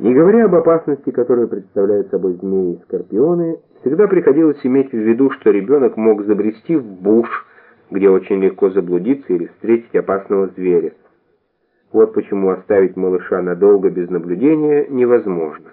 Не говоря об опасности, которую представляют собой змеи и скорпионы, всегда приходилось иметь в виду, что ребенок мог забрести в буш, где очень легко заблудиться или встретить опасного зверя. Вот почему оставить малыша надолго без наблюдения невозможно.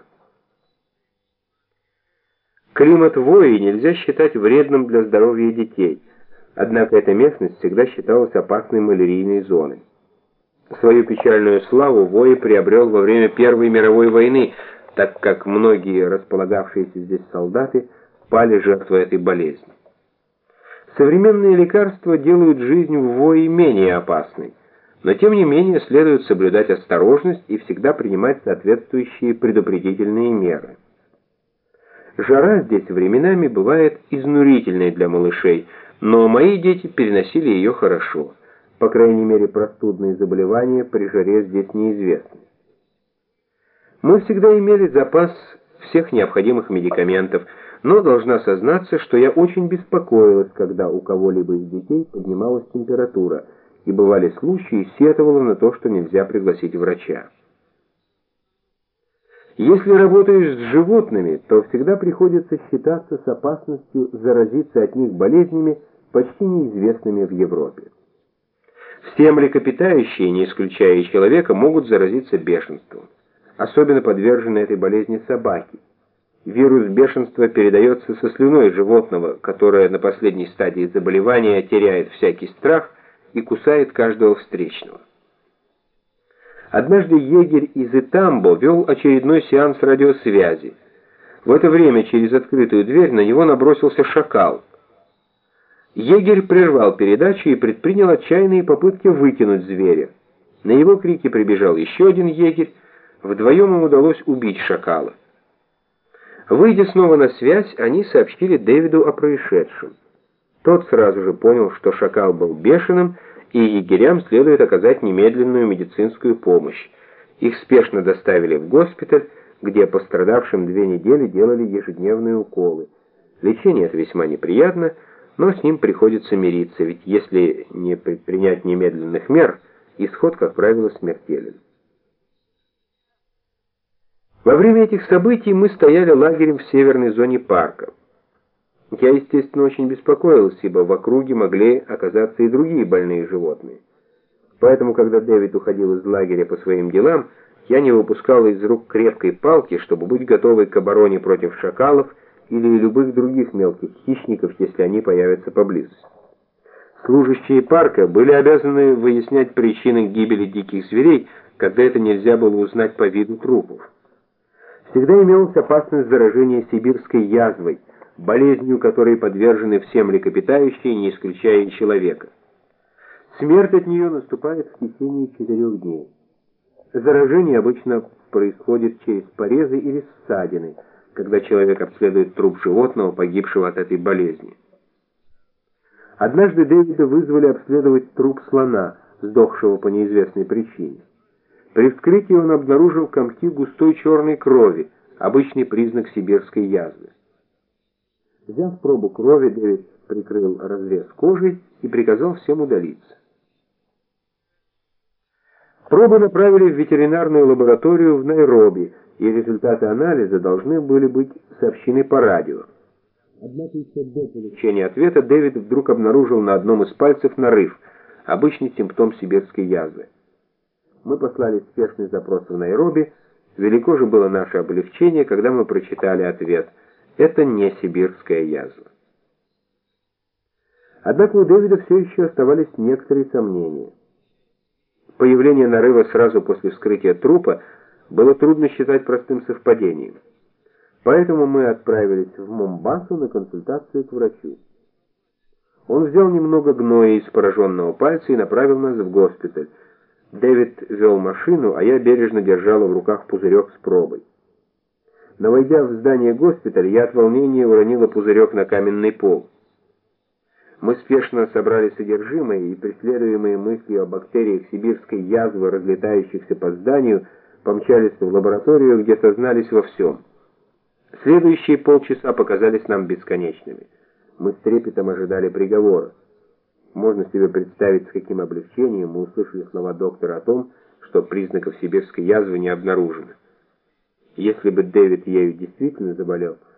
Климат Вои нельзя считать вредным для здоровья детей, однако эта местность всегда считалась опасной малярийной зоной. Свою печальную славу Вои приобрел во время Первой мировой войны, так как многие располагавшиеся здесь солдаты пали жертвой этой болезни. Современные лекарства делают жизнь в Вои менее опасной, но тем не менее следует соблюдать осторожность и всегда принимать соответствующие предупредительные меры. Жара здесь временами бывает изнурительной для малышей, но мои дети переносили ее хорошо. По крайней мере, простудные заболевания при жаре здесь неизвестны. Мы всегда имели запас всех необходимых медикаментов, но должна сознаться, что я очень беспокоилась, когда у кого-либо из детей поднималась температура, и бывали случаи, сетовала на то, что нельзя пригласить врача. Если работаешь с животными, то всегда приходится считаться с опасностью заразиться от них болезнями, почти неизвестными в Европе. Все млекопитающие, не исключая и человека, могут заразиться бешенством. Особенно подвержены этой болезни собаки. Вирус бешенства передается со слюной животного, которое на последней стадии заболевания теряет всякий страх и кусает каждого встречного. Однажды егерь из Итамбо вел очередной сеанс радиосвязи. В это время через открытую дверь на него набросился шакал. Егерь прервал передачу и предпринял отчаянные попытки выкинуть зверя. На его крики прибежал еще один егерь. Вдвоем им удалось убить шакала. Выйдя снова на связь, они сообщили Дэвиду о происшедшем. Тот сразу же понял, что шакал был бешеным, и егерям следует оказать немедленную медицинскую помощь. Их спешно доставили в госпиталь, где пострадавшим 2 недели делали ежедневные уколы. Лечение это весьма неприятно, но с ним приходится мириться, ведь если не предпринять немедленных мер, исход, как правило, смертелен. Во время этих событий мы стояли лагерем в северной зоне парка. Я, естественно, очень беспокоился, ибо в округе могли оказаться и другие больные животные. Поэтому, когда Дэвид уходил из лагеря по своим делам, я не выпускал из рук крепкой палки, чтобы быть готовой к обороне против шакалов или любых других мелких хищников, если они появятся поблизости. Служащие парка были обязаны выяснять причины гибели диких зверей, когда это нельзя было узнать по виду трупов. Всегда имелась опасность заражения сибирской язвой, болезнью которой подвержены все млекопитающие, не исключая и человека. Смерть от нее наступает в течение 4 дней. Заражение обычно происходит через порезы или ссадины, когда человек обследует труп животного, погибшего от этой болезни. Однажды Дэвида вызвали обследовать труп слона, сдохшего по неизвестной причине. При вскрытии он обнаружил комки густой черной крови, обычный признак сибирской язвы. Взяв пробу крови, Дэвид прикрыл разрез кожей и приказал всем удалиться. Пробы направили в ветеринарную лабораторию в Найроби, и результаты анализа должны были быть сообщены по радио. Однако еще до получения ответа Дэвид вдруг обнаружил на одном из пальцев нарыв, обычный симптом сибирской язвы. Мы послали спешный запрос в Найроби. Велико же было наше облегчение, когда мы прочитали ответ: это не сибирская язва. Однако у Дэвида все еще оставались некоторые сомнения. Появление нарыва сразу после вскрытия трупа было трудно считать простым совпадением. Поэтому мы отправились в Момбасу на консультацию к врачу. Он взял немного гноя из пораженного пальца и направил нас в госпиталь. Дэвид вел машину, а я бережно держала в руках пузырек с пробой. Но войдя в здание госпиталя, я от волнения уронила пузырек на каменный пол. Мы спешно собрали содержимое и, преследуемые мыслью о бактериях сибирской язвы, разлетающихся по зданию, помчались в лабораторию, где сознались во всем. Следующие полчаса показались нам бесконечными. Мы с трепетом ожидали приговора. Можно себе представить, с каким облегчением мы услышали слова доктора о том, что признаков сибирской язвы не обнаружено. Если бы Дэвид ею действительно заболел,